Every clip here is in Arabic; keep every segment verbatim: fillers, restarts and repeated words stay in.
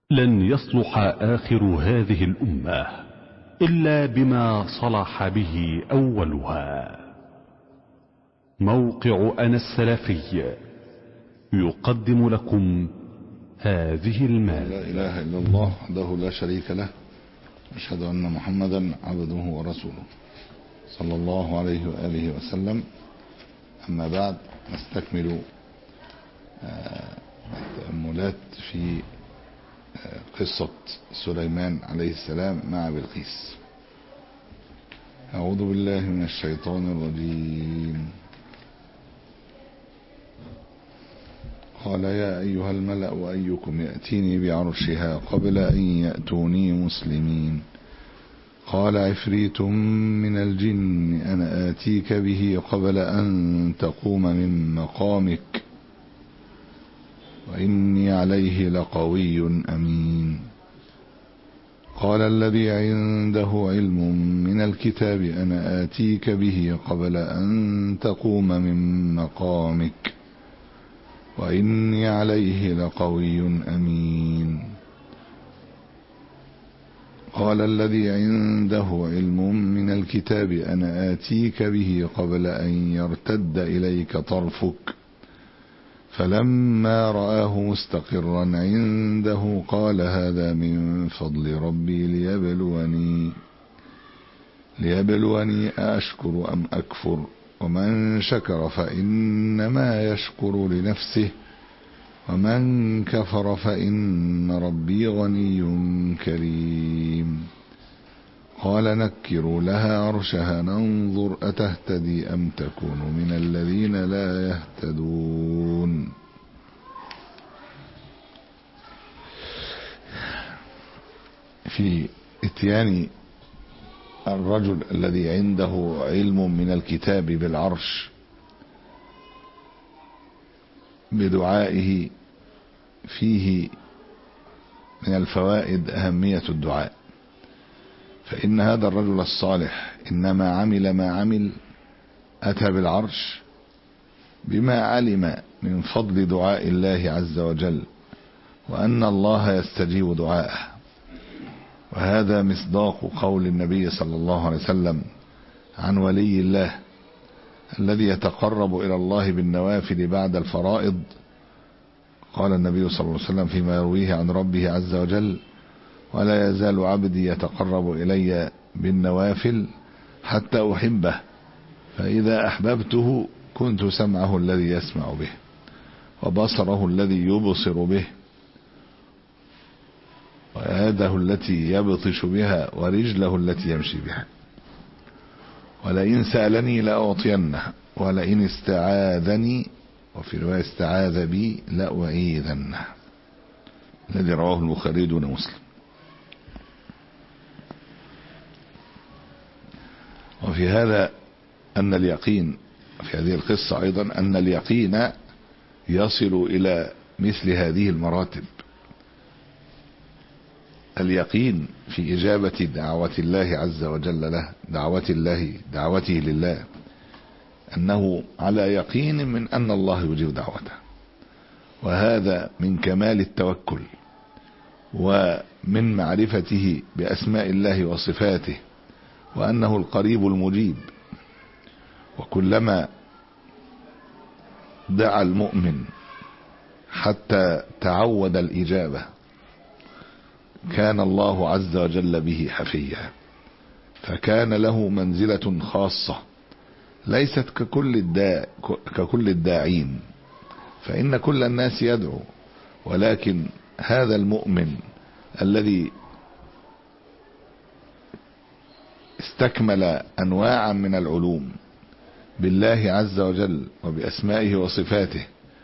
لن يصلح آخر هذه الأمة إلا بما صلح به أولها. موقع أنا السلفي يقدم لكم هذه المادة. لا إله إلا الله وحده لا شريك له، أشهد أن محمدا عبده ورسوله صلى الله عليه وآله وسلم. أما بعد، نستكمل التأملات في قصة سليمان عليه السلام مع بلقيس. أعوذ بالله من الشيطان الرجيم. قال يا أيها الملأ أيكم يأتيني بعرشها قبل أن يأتوني مسلمين. قال عفريت من الجن أنا آتيك به قبل أن تقوم من مقامك وإني عليه لقوي أمين. قال الذي عنده علم من الكتاب أنا آتيك به قبل أن تقوم من مقامك وإني عليه لقوي أمين. قال الذي عنده علم من الكتاب أنا آتيك به قبل أن يرتد إليك طرفك فلما رآه مستقرا عنده قال هذا من فضل ربي ليبلوني ليبلوني أشكر أم أكفر ومن شكر فإنما يشكر لنفسه ومن كفر فإن ربي غني كريم. قال نكروا لها عرشها ننظر أتهتدي أم تكون من الذين لا يهتدون. في اتيان الرجل الذي عنده علم من الكتاب بالعرش بدعائه فيه من الفوائد أهمية الدعاء، فإن هذا الرجل الصالح إنما عمل ما عمل أتى بالعرش بما علم من فضل دعاء الله عز وجل وأن الله يستجيب دعاءه. وهذا مصداق قول النبي صلى الله عليه وسلم عن ولي الله الذي يتقرب إلى الله بالنوافل بعد الفرائض. قال النبي صلى الله عليه وسلم فيما يرويه عن ربه عز وجل: ولا يزال عبدي يتقرب إلي بالنوافل حتى أحبه فإذا أحببته كنت سمعه الذي يسمع به وبصره الذي يبصر به ويده التي يبطش بها ورجله التي يمشي بها ولئن سألني لأعطينه ولئن استعاذني وفي رواية استعاذ بي لأعيذنه، الذي رواه البخاري دون مسلم. وفي هذا أن اليقين في هذه القصة أيضا أن اليقين يصل إلى مثل هذه المراتب. اليقين في إجابة دعوة الله عز وجل له دعوة الله دعوته لله أنه على يقين من أن الله يجيب دعوته، وهذا من كمال التوكل ومن معرفته بأسماء الله وصفاته وأنه القريب المجيب. وكلما دعا المؤمن حتى تعود الإجابة كان الله عز وجل به حفيا، فكان له منزلة خاصة ليست ككل الداع ككل الداعين، فإن كل الناس يدعو، ولكن هذا المؤمن الذي استكمل أنواعا من العلوم بالله عز وجل وبأسمائه وصفاته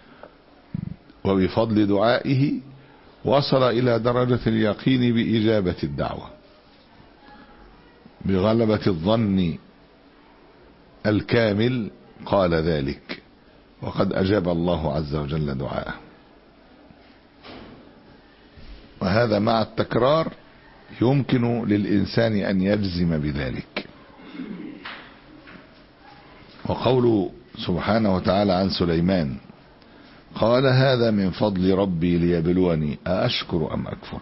وبفضل دعائه وصل إلى درجة اليقين بإجابة الدعوة بغلبة الظن الكامل. قال ذلك وقد أجاب الله عز وجل دعاءه. وهذا مع التكرار يمكن للإنسان أن يجزم بذلك. وقوله سبحانه وتعالى عن سليمان قال هذا من فضل ربي ليبلوني أأشكر أم أكفر.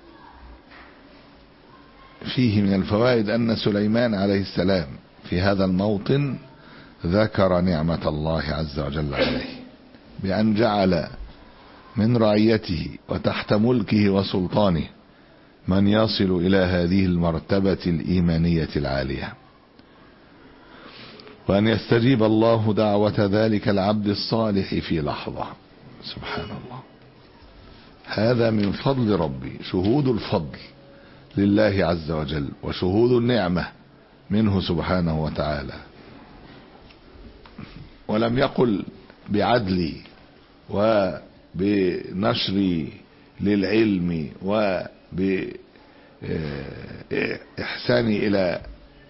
فيه من الفوائد أن سليمان عليه السلام في هذا الموطن ذكر نعمة الله عز وجل عليه بأن جعل من رعيته وتحت ملكه وسلطانه من يصل إلى هذه المرتبة الإيمانية العالية، وأن يستجيب الله دعوة ذلك العبد الصالح في لحظة. سبحان الله، هذا من فضل ربي، شهود الفضل لله عز وجل وشهود النعمة منه سبحانه وتعالى. ولم يقل بعدلي وبنشري للعلم وبإحساني إلى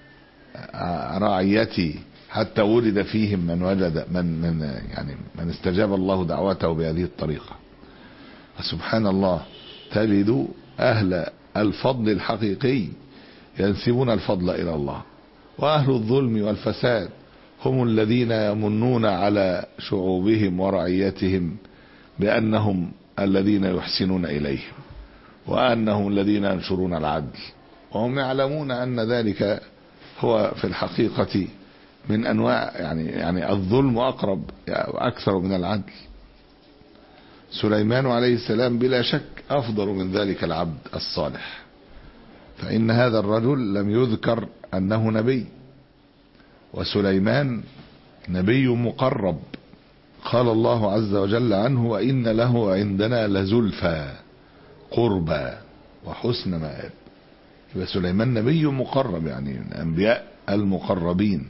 رعيتي حتى ولد فيهم من وجد من من يعني من استجاب الله دعوته بهذه الطريقة. سبحان الله، تجد أهل الفضل الحقيقي ينسبون الفضل إلى الله، وأهل الظلم والفساد هم الذين يمنون على شعوبهم ورعيتهم بأنهم الذين يحسنون إليهم وأنهم الذين ينشرون العدل، وهم يعلمون أن ذلك هو في الحقيقة من أنواع يعني يعني الظلم أقرب أكثر من العدل. سليمان عليه السلام بلا شك أفضل من ذلك العبد الصالح، فإن هذا الرجل لم يذكر أنه نبي، وسليمان نبي مقرب، قال الله عز وجل عنه وإن له عندنا لزلفى قربى وحسن مآب. فسليمان نبي مقرب، يعني من الأنبياء المقربين،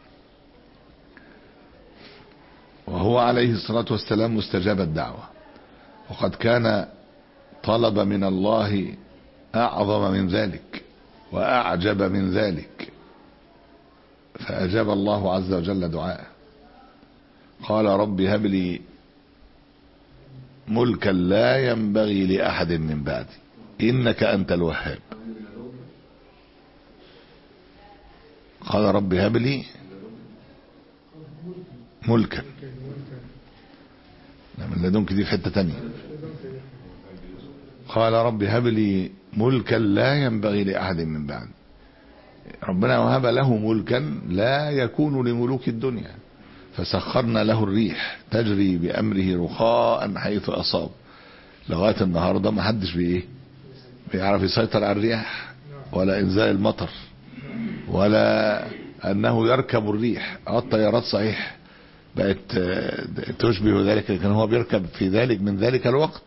وهو عليه الصلاة والسلام مستجاب الدعوة، وقد كان طلب من الله أعظم من ذلك وأعجب من ذلك، فأجاب الله عز وجل دعاءه. قال رب هب لي ملكا لا ينبغي لأحد من بعدي إنك أنت الوهاب. قال رب هب لي ملكا، من لدنك دي في حتة تانية. قال رب هب لي ملكا لا ينبغي لأحد من بعدي، ربنا وهب له ملكا لا يكون لملوك الدنيا، فسخرنا له الريح تجري بأمره رخاء حيث أصاب. لغاية النهاردة ما حدش بإيه بيعرف يسيطر على الرياح ولا إنزال المطر ولا أنه يركب الريح. الطيارات صحيح بقت تشبه ذلك، لكن هو بيركب في ذلك من ذلك الوقت.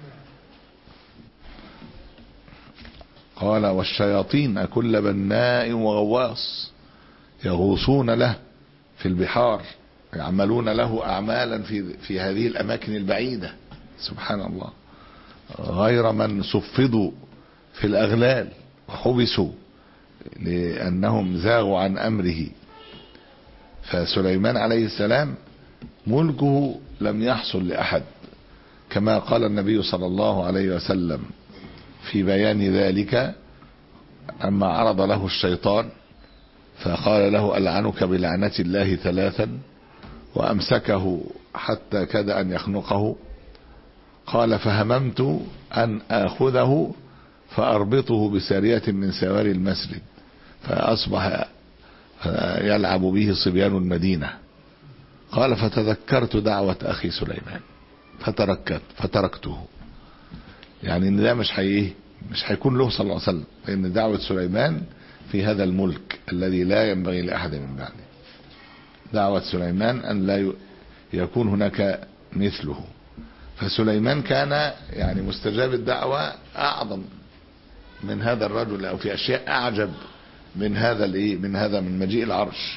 قال والشياطين كل بناء وغواص يغوصون له في البحار، يعملون له أعمالا في في هذه الأماكن البعيدة. سبحان الله، غير من صفدوا في الأغلال وحبسوا لأنهم زاغوا عن أمره. فسليمان عليه السلام ملكه لم يحصل لأحد، كما قال النبي صلى الله عليه وسلم في بيان ذلك أما عرض له الشيطان فقال له ألعنك بلعنة الله ثلاثا، وأمسكه حتى كاد أن يخنقه. قال فهممت أن آخذه فأربطه بسارية من سواري المسجد فأصبح يلعب به صبيان المدينة. قال فتذكرت دعوة أخي سليمان فتركت فتركته. يعني ان ده مش حي مش هيكون له صلى الله عليه وسلم، لأن دعوة سليمان في هذا الملك الذي لا ينبغي لأحد من بعده. دعوة سليمان أن لا يكون هناك مثله. فسليمان كان يعني مستجاب الدعوة أعظم من هذا الرجل، أو في أشياء أعجب من هذا الإيه من هذا من مجيء العرش.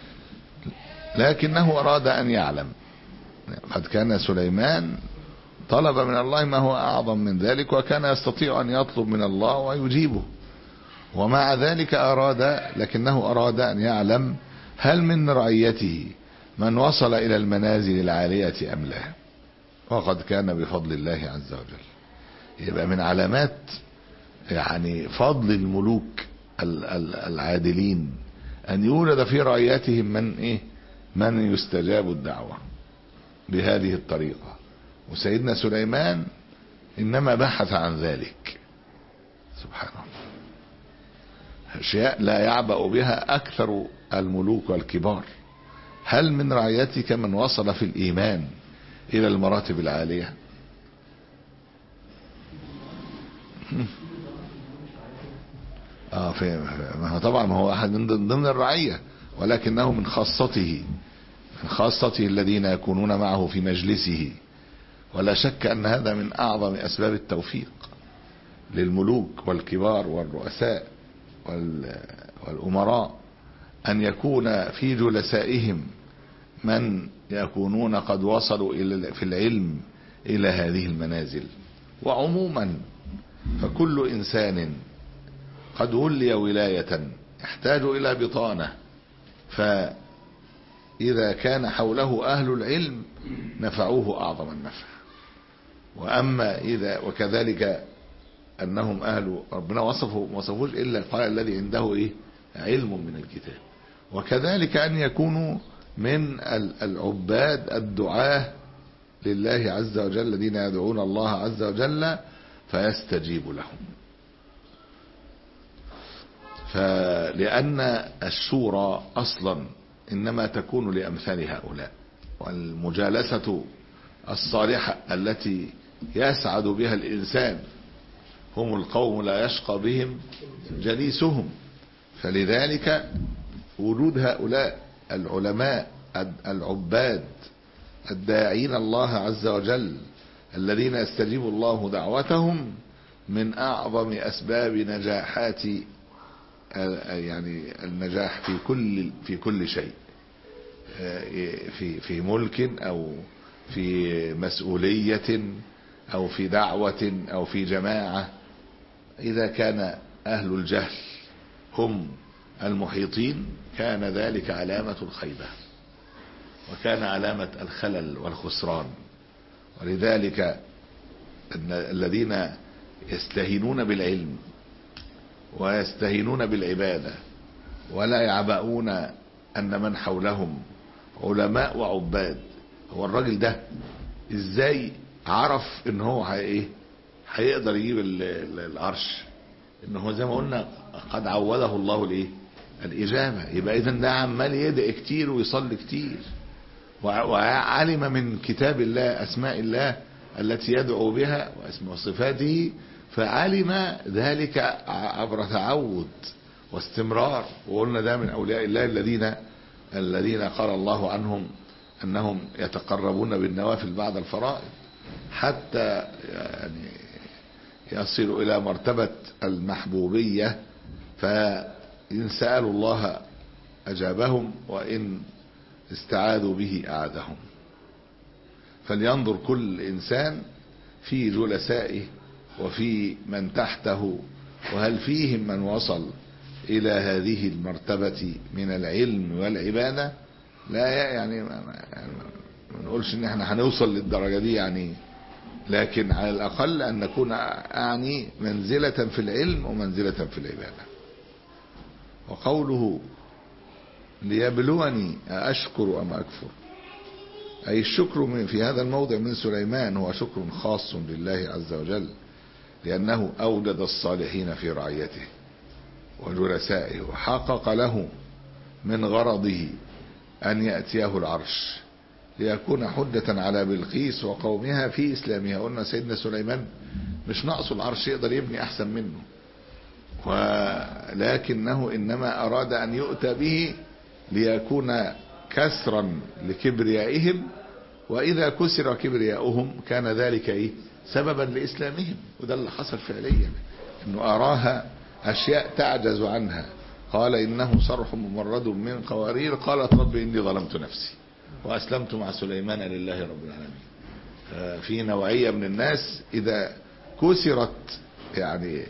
لكنه أراد أن يعلم، قد كان سليمان طلب من الله ما هو أعظم من ذلك، وكان يستطيع أن يطلب من الله ويجيبه، ومع ذلك أراد لكنه أراد أن يعلم هل من رعيته من وصل إلى المنازل العالية أم لا. وقد كان بفضل الله عز وجل. يبقى من علامات يعني فضل الملوك العادلين أن يولد في رعيتهم من إيه من يستجاب الدعوة بهذه الطريقة، وسيدنا سليمان إنما بحث عن ذلك سبحان الله، أشياء لا يعبأ بها أكثر الملوك والكبار. هل من رعيتك من وصل في الإيمان إلى المراتب العالية؟ اه في ما هو طبعا ما هو احد من ضمن الرعية، ولكنه من خاصته من خاصته الذين يكونون معه في مجلسه. ولا شك أن هذا من أعظم أسباب التوفيق للملوك والكبار والرؤساء والأمراء، أن يكون في جلسائهم من يكونون قد وصلوا في العلم إلى هذه المنازل. وعموما فكل إنسان قد ولي ولاية يحتاج إلى بطانة، فإذا كان حوله أهل العلم نفعوه أعظم النفع. وأما إذا وكذلك أنهم أهل ربنا وصفوا وصفوش إلا قال الذي عنده إيه علم من الكتاب. وكذلك أن يكونوا من العباد الدعاة لله عز وجل الذين يدعون الله عز وجل فيستجيب لهم. فلأن الشورى أصلا إنما تكون لأمثال هؤلاء، والمجالسة الصالحة التي يسعد بها الإنسان هم القوم لا يشقى بهم جليسهم. فلذلك وجود هؤلاء العلماء العباد الداعين الله عز وجل الذين يستجيب الله دعوتهم من أعظم أسباب نجاحات يعني النجاح في كل في كل شيء، في في ملك أو في مسؤولية أو في دعوة أو في جماعة. إذا كان أهل الجهل هم المحيطين كان ذلك علامة الخيبة وكان علامة الخلل والخسران. ولذلك أن الذين يستهينون بالعلم ويستهينون بالعبادة ولا يعبؤون أن من حولهم علماء وعباد، هو الراجل ده ازاي عرف ان هو ايه هيقدر يجيب العرش؟ ان هو زي ما قلنا قد عوده الله الايه الاجابه. يبقى اذا ده عمال يدعي كتير ويصلي كتير، وعلم من كتاب الله اسماء الله التي يدعو بها واسماء صفاته، فعلم ذلك عبر تعود واستمرار. وقلنا ده من اولياء الله الذين الذين قال الله عنهم انهم يتقربون بالنوافل بعد الفرائض حتى يعني يصلوا الى مرتبة المحبوبية، فإن سألوا الله أجابهم وإن استعاذوا به أعادهم. فلينظر كل إنسان في جلسائه وفي من تحته، وهل فيهم من وصل إلى هذه المرتبة من العلم والعبادة. لا يعني ما نقولش ان احنا هنوصل للدرجة دي يعني، لكن على الأقل أن نكون أعني منزلة في العلم ومنزلة في العبادة. وقوله ليبلوني أشكر أم أكفر، أي الشكر في هذا الموضع من سليمان هو شكر خاص لله عز وجل، لأنه أوجد الصالحين في رعيته وجلسائه وحقق له من غرضه أن يأتيه العرش ليكون حجة على بلقيس وقومها في إسلامها. قلنا سيدنا سليمان مش ناقصه العرش، يقدر يبني أحسن منه، ولكنه إنما أراد أن يؤتى به ليكون كسرا لكبريائهم، وإذا كسر كبرياؤهم كان ذلك إيه سببا لإسلامهم. وده اللي حصل فعليا، إنه أراها أشياء تعجز عنها. قال إنه صرح ممرد من قوارير قالت رب إني ظلمت نفسي وأسلمت مع سليمان لله رب العالمين. في نوعية من الناس إذا كسرت يعني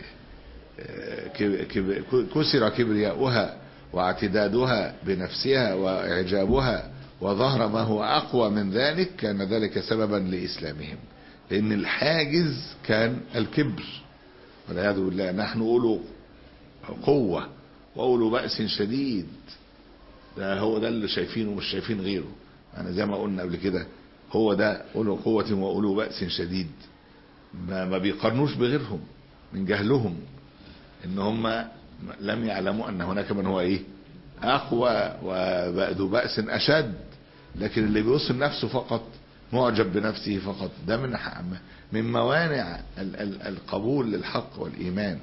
كسر كبرياؤها واعتدادها بنفسها وإعجابها وظهر ما هو أقوى من ذلك كان ذلك سببا لإسلامهم، لأن الحاجز كان الكبر والعياذ بالله. نحن أولو قوة وأولو بأس شديد، ده هو ده اللي شايفينه مش شايفين غيره. أنا زي ما قلنا قبل كده هو ده أولو قوة وأولو بأس شديد. ما, ما بيقارنوش بغيرهم من جهلهم ان هم لم يعلموا ان هناك من هو ايه اقوى وذو بأس اشد. لكن اللي بيوصل نفسه فقط معجب بنفسه فقط، ده من من موانع ال ال القبول للحق والايمان.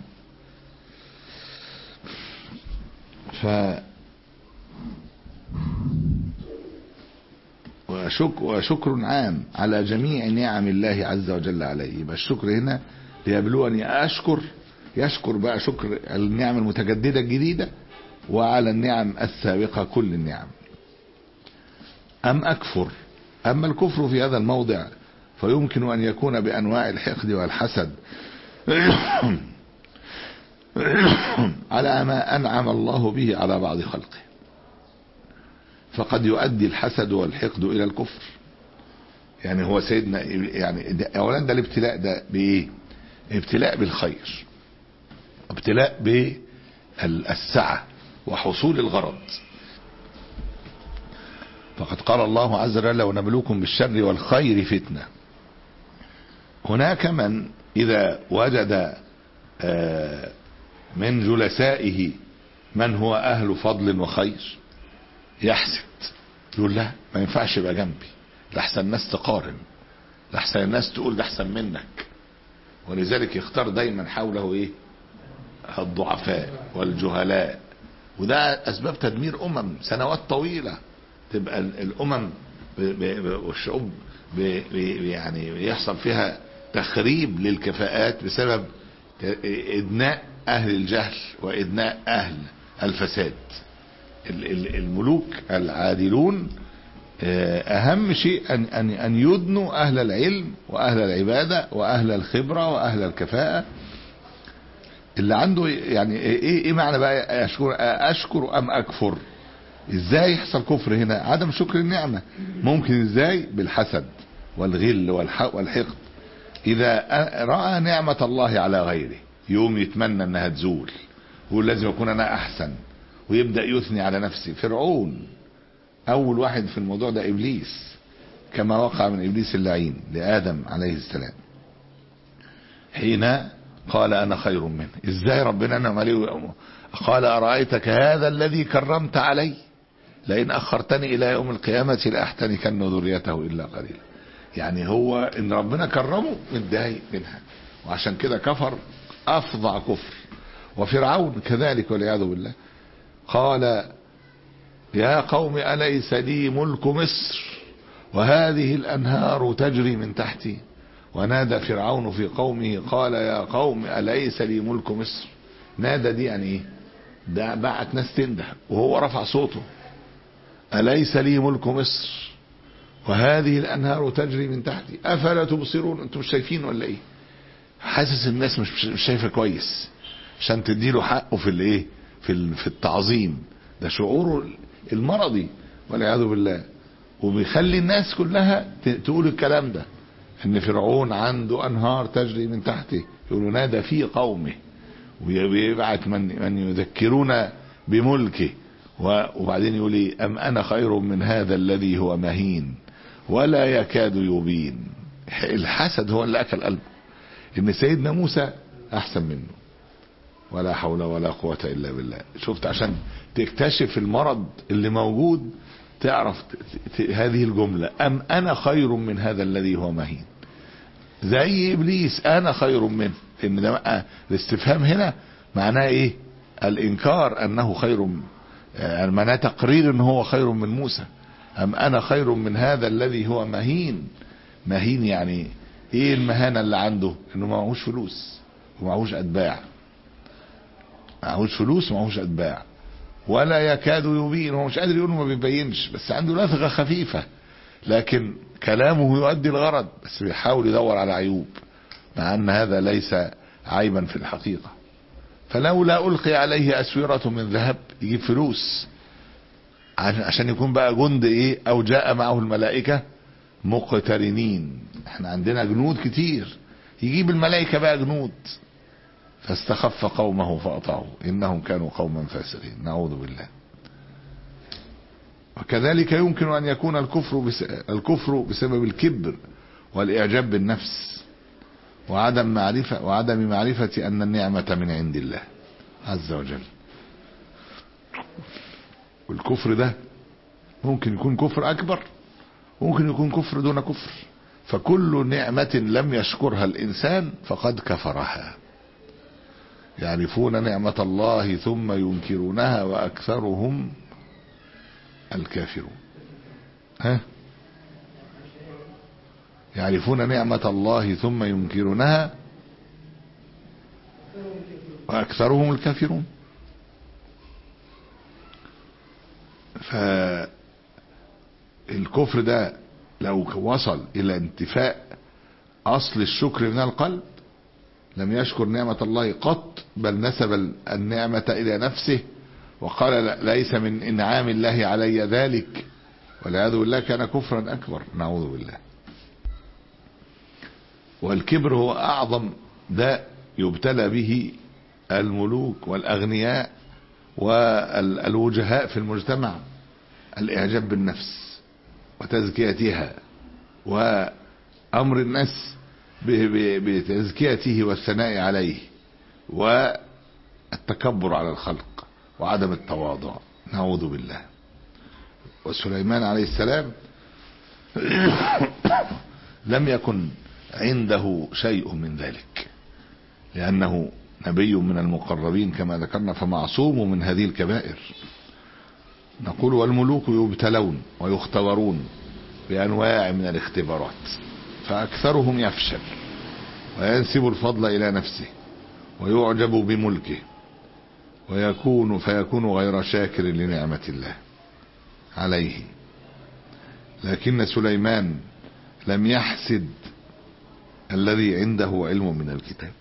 ف وشك وشكر عام على جميع نعم الله عز وجل عليه. يبقى الشكر هنا ليبلوني أشكر، يشكر بقى شكر النعم المتجددة الجديدة وعلى النعم السابقة كل النعم. أم أكفر. أما الكفر في هذا الموضع فيمكن أن يكون بأنواع الحقد والحسد على ما أنعم الله به على بعض خلقه، فقد يؤدي الحسد والحقد إلى الكفر. يعني هو سيدنا يعني أولا ده الابتلاء ده بإيه؟ ابتلاء بالخير، ابتلاء بالسعة وحصول الغرض. فقد قال الله عز وجل ونبلوكم بالشر والخير فتنة. هناك من إذا وجد من جلسائه من هو أهل فضل وخير يحسد، يقول لا ما ينفعش يبقى جنبي، لحسن الناس تقارن، لحسن الناس تقول ده احسن منك. ولذلك يختار دايما حوله ايه؟ الضعفاء والجهلاء. وده اسباب تدمير امم سنوات طويلة. تبقى الامم والشعوب يعني يحصل فيها تخريب للكفاءات بسبب ادناء اهل الجهل وادناء اهل الفساد. الملوك العادلون اهم شيء ان ان ان يدنوا اهل العلم واهل العباده واهل الخبره واهل الكفاءه اللي عنده. يعني ايه ايه معنى بقى اشكر اشكر ام اكفر؟ ازاي يحصل كفر هنا؟ عدم شكر النعمه. ممكن ازاي؟ بالحسد والغل والحقد. اذا راى نعمه الله على غيره يوم يتمنى انها تزول ويقول لازم اكون انا احسن، ويبدأ يثني على نفسه. فرعون اول واحد في الموضوع ده ابليس، كما وقع من ابليس اللعين لادم عليه السلام حين قال انا خير منه. ازاي ربنا انعم عليه؟ قال ارايتك هذا الذي كرمت علي لئن اخرتني الى يوم القيامه لاحتنكن ذريته الا قليلا. يعني هو ان ربنا كرمه متضايق منها، وعشان كده كفر افظع كفر. وفرعون كذلك والعياذ بالله. قال يا قوم أليس لي ملك مصر وهذه الأنهار تجري من تحتي. ونادى فرعون في قومه قال يا قوم أليس لي ملك مصر. نادى دي يعني ايه؟ ده بعت ناس تنده وهو رفع صوته. أليس لي ملك مصر وهذه الأنهار تجري من تحتي أفلا تبصرون. انتم مش شايفين ولا ايه؟ حاسس الناس مش مش شايفه كويس عشان تديله حقه في الايه؟ في في التعظيم. ده شعوره المرضي والعياذ بالله. وبيخلي الناس كلها تقول الكلام ده، ان فرعون عنده انهار تجري من تحته. يقولوا نادى في قومه، ويبعث من من يذكرون بملكه. وبعدين يقول ايه؟ ام انا خير من هذا الذي هو مهين ولا يكاد يبين. الحسد هو اللي اكل قلبه، ان سيدنا موسى احسن منه. ولا حول ولا قوة الا بالله. شفت؟ عشان تكتشف المرض اللي موجود تعرف هذه الجملة، ام انا خير من هذا الذي هو مهين. زي ابليس انا خير منه. ان ده الاستفهام هنا معناه ايه؟ الانكار انه خير، يعني معناه تقرير ان هو خير من موسى. ام انا خير من هذا الذي هو مهين. مهين يعني ايه المهانة اللي عنده؟ انه ما معهوش فلوس ومعهوش اتباع. معهوش فلوس ومعهوش اتباع ولا يكاد يبين. هو مش قادر يقول ما بيبينش، بس عنده لثغة خفيفة، لكن كلامه يؤدي الغرض، بس بيحاول يدور على عيوب مع ان هذا ليس عيبا في الحقيقة. فلولا ألقي عليه أسورة من ذهب، يجيب فلوس عشان يكون بقى جند ايه؟ او جاء معه الملائكة مقترنين. احنا عندنا جنود كتير، يجيب الملائكة بقى جنود. فاستخف قومه فأطاعوه إنهم كانوا قوما فاسقين. نعوذ بالله. وكذلك يمكن أن يكون الكفر بس الكفر بسبب الكبر والإعجاب بالنفس وعدم معرفة وعدم معرفة أن النعمة من عند الله عز وجل. والكفر ده ممكن يكون كفر أكبر، ممكن يكون كفر دون كفر، فكل نعمة لم يشكرها الإنسان فقد كفرها. يعرفون نعمة الله ثم ينكرونها وأكثرهم الكافرون. ها يعرفون نعمة الله ثم ينكرونها وأكثرهم الكافرون. فالكفر ده لو وصل إلى انتفاء أصل الشكر من القلب لم يشكر نعمة الله قط، بل نسب النعمة إلى نفسه وقال ليس من إنعام الله علي ذلك، والعياذ بالله كان كفرا أكبر، نعوذ بالله. والكبر هو أعظم داء يبتلى به الملوك والأغنياء والوجهاء في المجتمع، الإعجاب بالنفس وتزكيتها وأمر الناس بتزكيته والثناء عليه والتكبر على الخلق وعدم التواضع، نعوذ بالله. وسليمان عليه السلام لم يكن عنده شيء من ذلك، لأنه نبي من المقربين كما ذكرنا، فمعصوم من هذه الكبائر. نقول والملوك يبتلون ويختبرون بأنواع من الاختبارات، فأكثرهم يفشل وينسب الفضل إلى نفسه ويعجب بملكه ويكون فيكون غير شاكر لنعمة الله عليه. لكن سليمان لم يحسد الذي عنده علم من الكتاب،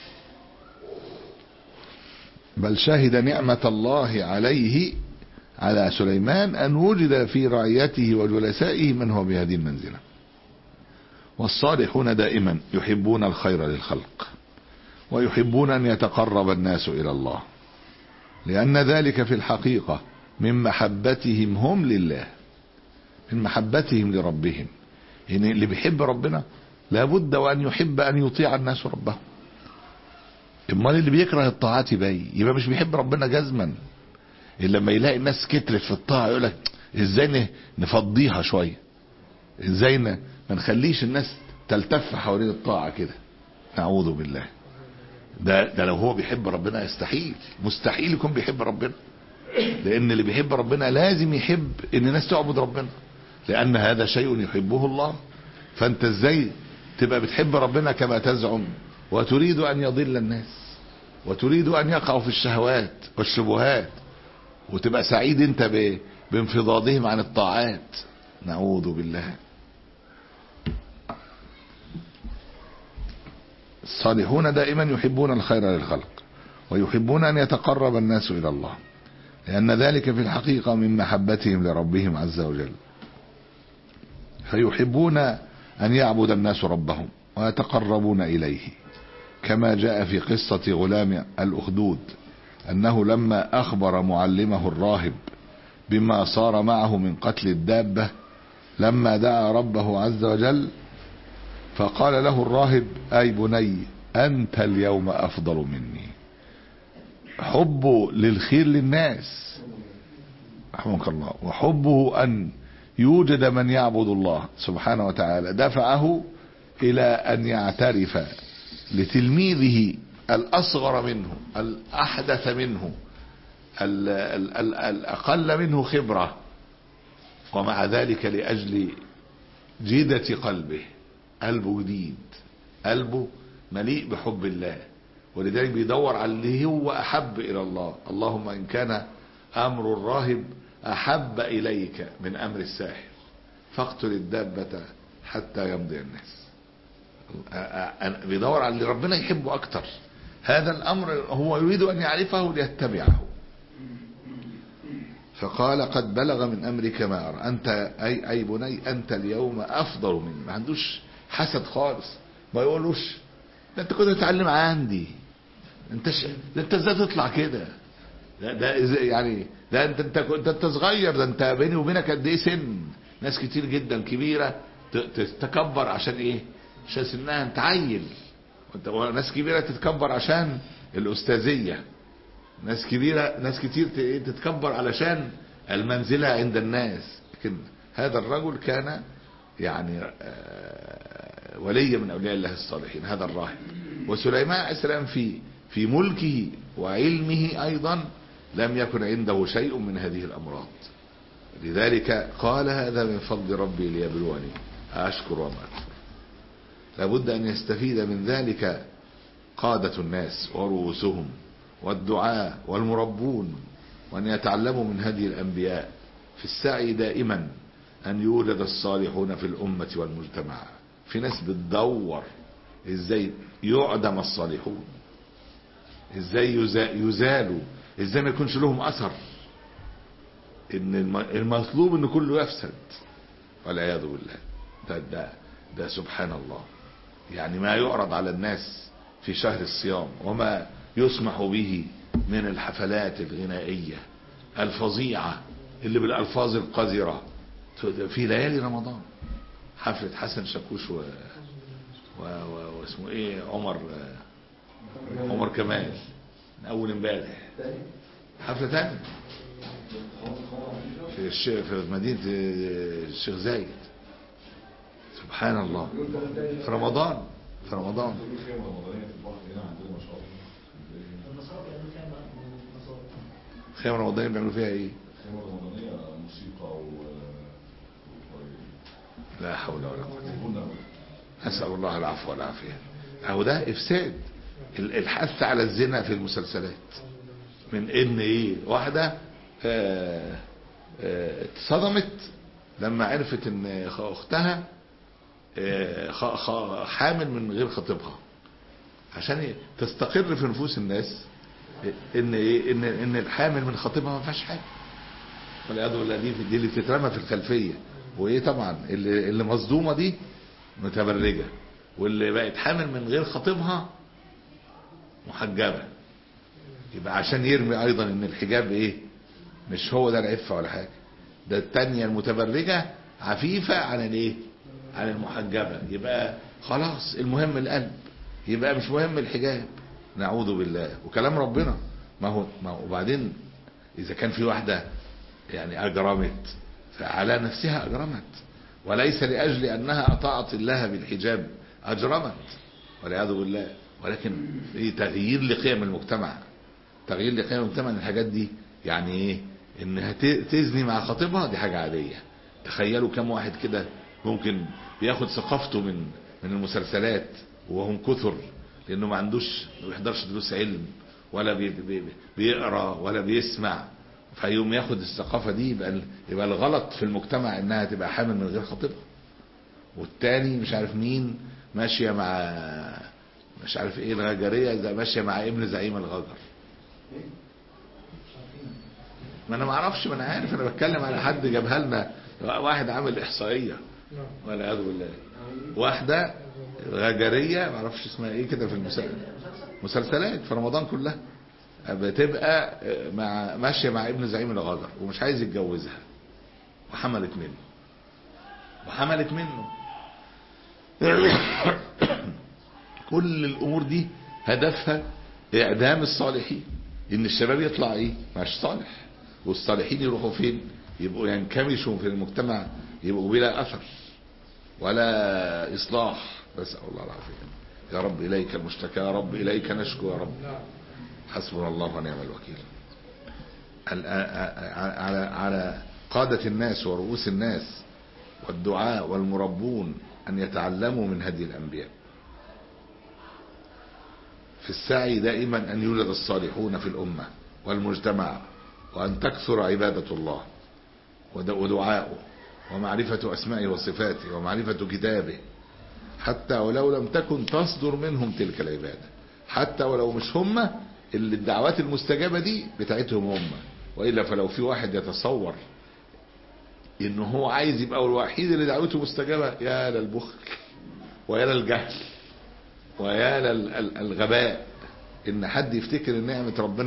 بل شهد نعمة الله عليه على سليمان أن وجد في رعيته وجلسائه من هو بهذه المنزلة. والصالحون دائما يحبون الخير للخلق ويحبون أن يتقرب الناس إلى الله، لأن ذلك في الحقيقة من محبتهم هم لله، من محبتهم لربهم. يعني اللي بيحب ربنا لابد وأن يحب أن يطيع الناس ربه. امال اللي بيكره الطاعات يبقى يبقى مش بيحب ربنا جزما. لما يلاقي الناس كترت في الطاعة يقول لك ازاي نفضيها شويه، ازاي ما نخليش الناس تلتف حوالين الطاعة كده، نعوذ بالله. ده ده لو هو بيحب ربنا يستحيل، مستحيل يكون بيحب ربنا، لان اللي بيحب ربنا لازم يحب ان الناس تعبد ربنا، لان هذا شيء يحبه الله. فانت ازاي تبقى بتحب ربنا كما تزعم وتريد ان يضل الناس وتريد ان يقعوا في الشهوات والشبهات وتبقى سعيد انت بانفضاضهم عن الطاعات؟ نعوذ بالله. الصالحون دائما يحبون الخير للخلق ويحبون أن يتقرب الناس إلى الله، لأن ذلك في الحقيقة من محبتهم لربهم عز وجل، فيحبون أن يعبد الناس ربهم ويتقربون إليه، كما جاء في قصة غلام الأخدود أنه لما أخبر معلمه الراهب بما صار معه من قتل الدابة لما دعا ربه عز وجل فقال له الراهب: أي بني أنت اليوم أفضل مني. حبه للخير للناس رحمك الله وحبه أن يوجد من يعبد الله سبحانه وتعالى دفعه إلى أن يعترف لتلميذه الأصغر منه الأحدث منه الأقل منه خبرة، ومع ذلك لأجل جيدة قلبه، قلبه جديد، قلبه مليء بحب الله، ولذلك بيدور على اللي هو أحب إلى الله. اللهم إن كان أمر الراهب أحب إليك من أمر الساحر فاقتل الدابة حتى يمضي الناس. بيدور على اللي ربنا يحبه أكتر. هذا الأمر هو يريد أن يعرفه ليتبعه. فقال: قد بلغ من أمرك ما أرى، أنت أي, أي بني أنت اليوم أفضل مني. ما عندوش حسد خالص، ما يقولوش ده أنت كنت تتعلم عندي، أنت ش... ده أنت إزاي تطلع كده، ده, ده يعني ده انت انت انت, انت صغير، ده انت بيني وبينك قد ايه سن. ناس كتير جدا كبيره تتكبر عشان ايه؟ عشان سنها انت عيل. ناس كبيره تتكبر عشان الاستاذيه. ناس كبيره ناس كتير تتكبر علشان المنزله عند الناس. لكن هذا الرجل كان يعني ولي من اولياء الله الصالحين، هذا الراهب. وسليمان عليه السلام في في ملكه وعلمه ايضا لم يكن عنده شيء من هذه الامراض. لذلك قال هذا من فضل ربي ليبلوني أشكر وما أكفر. لابد أن يستفيد من ذلك قادة الناس ورؤوسهم والدعاء والمربون، وأن يتعلموا من هدي الأنبياء في السعي دائما أن يولد الصالحون في الأمة والمجتمع. في ناس بتدور ازاي يعدم الصالحون، ازاي يزالوا، ازاي ما يكونش لهم اثر. ان المطلوب ان كله يفسد والعياذ بالله. ده, ده, ده سبحان الله. يعني ما يعرض على الناس في شهر الصيام وما يسمح به من الحفلات الغنائية الفظيعة اللي بالألفاظ القذرة في ليالي رمضان. حفلة حسن شاكوش و... و... و... واسمه ايه عمر عمر كمال من اول امبارح. حفلة تانية في الش... في مدينة الشيخ زايد. سبحان الله. في رمضان في رمضان خيمة رمضانية بيعملوا فيها ايه؟ خيمة رمضانية موسيقى و لا حول ولا قوة الا بالله. نسأل الله العفو والعافية. اهو ده افساد. الحث على الزنا في المسلسلات من ان ايه واحدة اه اه اتصدمت لما عرفت ان اختها اه حامل من غير خطيبها، عشان ايه تستقر في نفوس الناس ان ايه ان ان الحامل من خطيبها ما فيهاش حاجه. والعياذ بالله. دي دي اللي بتترمى في الخلفيه. وايه طبعا اللي اللي مصدومه دي متبرجه، واللي بقت حامل من غير خطيبها محجبه. يبقى عشان يرمي ايضا ان الحجاب ايه مش هو ده العفه ولا حاجه. ده الثانيه المتبرجه عفيفه عن الايه عن المحجبه. يبقى خلاص المهم القلب، يبقى مش مهم الحجاب. نعوذ بالله. وكلام ربنا ما هو ما هو وبعدين اذا كان في واحده يعني اجرمت فعلى نفسها اجرمت، وليس لاجل انها اطاعت الله بالحجاب اجرمت والعياذ بالله. ولكن في تغيير لقيم المجتمع. تغيير لقيم المجتمع. ان الحاجات دي يعني ايه انها تزني مع خطيبها دي حاجه عاديه. تخيلوا كم واحد كده ممكن بياخد ثقافته من من المسلسلات وهم كثر، لانه ما عندوش ما بيحضرش دروس علم ولا بي بي بيقرا ولا بيسمع، فيوم ياخد الثقافه دي يبقى يبقى الغلط في المجتمع انها تبقى حامل من غير خطيبها. والتاني مش عارف مين ماشيه مع مش عارف ايه الغجريه ماشيه مع ابن زعيم الغجر. ما انا ما اعرفش، ما انا عارف، انا بتكلم على حد جابها لنا واحد عامل احصائيه والعياذ بالله. واحده غجريه ما اعرفش اسمها ايه كده في المسلسلات في رمضان كلها بتبقى مع ماشيه مع ابن زعيم الغجر ومش عايز يتجوزها وحملت منه وحملت منه. كل الامور دي هدفها اعدام الصالحين. ان الشباب يطلع ايه مش صالح، والصالحين يروحوا فين؟ يبقوا ينكمشوا في المجتمع، يبقوا بلا اثر ولا اصلاح. نسأل الله العافية. يا رب اليك المشتكى، يا رب اليك نشكو، يا رب حسبنا الله ونعم الوكيل. على على قادة الناس ورؤوس الناس والدعاء والمربون ان يتعلموا من هدي الانبياء في السعي دائما ان يولد الصالحون في الامة والمجتمع، وان تكثر عبادة الله ودعاؤه ومعرفة اسمائه وصفاته ومعرفة كتابه، حتى ولو لم تكن تصدر منهم تلك العبادة، حتى ولو مش هم اللي الدعوات المستجابة دي بتاعتهم هم. وإلا فلو في واحد يتصور انه هو عايز يبقى الوحيد اللي دعوته مستجابة، يا للبخل ويا للجهل ويا للغباء ان حد يفتكر ان نعمة ربنا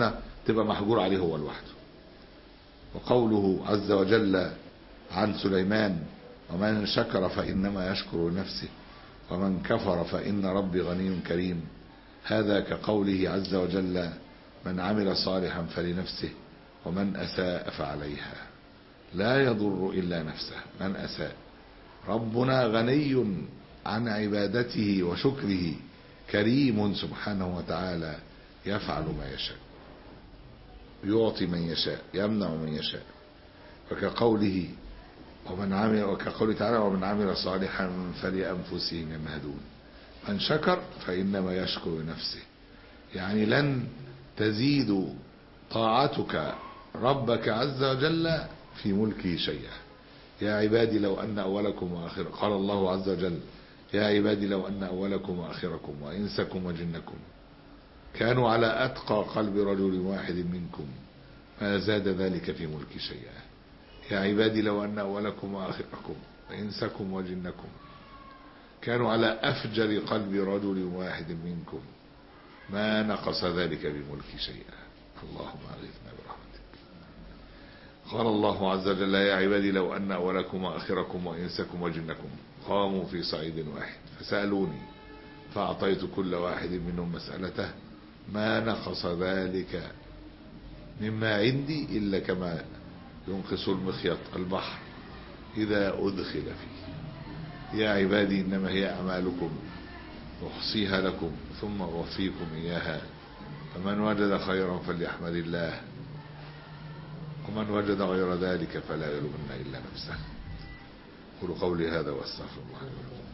تبقى محجور عليه هو لوحده. وقوله عز وجل عن سليمان ومن شكر فإنما يشكر لنفسه ومن كفر فإن ربي غني كريم، هذا كقوله عز وجل من عمل صالحا فلنفسه ومن أساء فعليها، لا يضر إلا نفسه من أساء. ربنا غني عن عبادته وشكره، كريم سبحانه وتعالى، يفعل ما يشاء، يعطي من يشاء، يمنع من يشاء. وكقوله ومن عمل وكقوله تعالى ومن عمل صالحا فلأنفسهم يمهدون. من شكر فإنما يشكر نفسه، يعني لن تزيد طاعتك ربك عز وجل في ملكه شيئا. يا عبادي لو أن أولكم وآخركم، قال الله عز وجل يا عبادي لو أن أولكم وآخركم وإنسكم وجنكم كانوا على أتقى قلب رجل واحد منكم ما زاد ذلك في ملك شيئا. يا عبادي لو أن أولكم وآخركم وإنسكم وجنكم كانوا على أفجر قلب رجل واحد منكم ما نقص ذلك بملك شيئا. اللهم أغثنا برحمتك. قال الله عز وجل يا عبادي لو أن أولكم وآخركم وإنسكم وجنكم قاموا في صعيد واحد فسألوني فأعطيت كل واحد منهم مسألته ما نقص ذلك مما عندي إلا كما ينقص المخيط البحر إذا أدخل فيه. يا عبادي إنما هي أعمالكم أحصيها لكم ثم أوفيكم إياها فمن وجد خيرا فليحمد الله ومن وجد غير ذلك فلا يلومن إلا نفسه. قولوا قولي هذا واستغفر الله.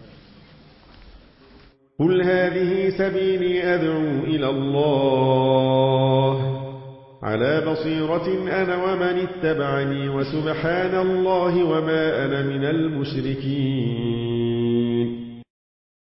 قل هذه سبيلي أدعو إلى الله على بصيرة أنا ومن اتبعني وسبحان الله وما أنا من المشركين.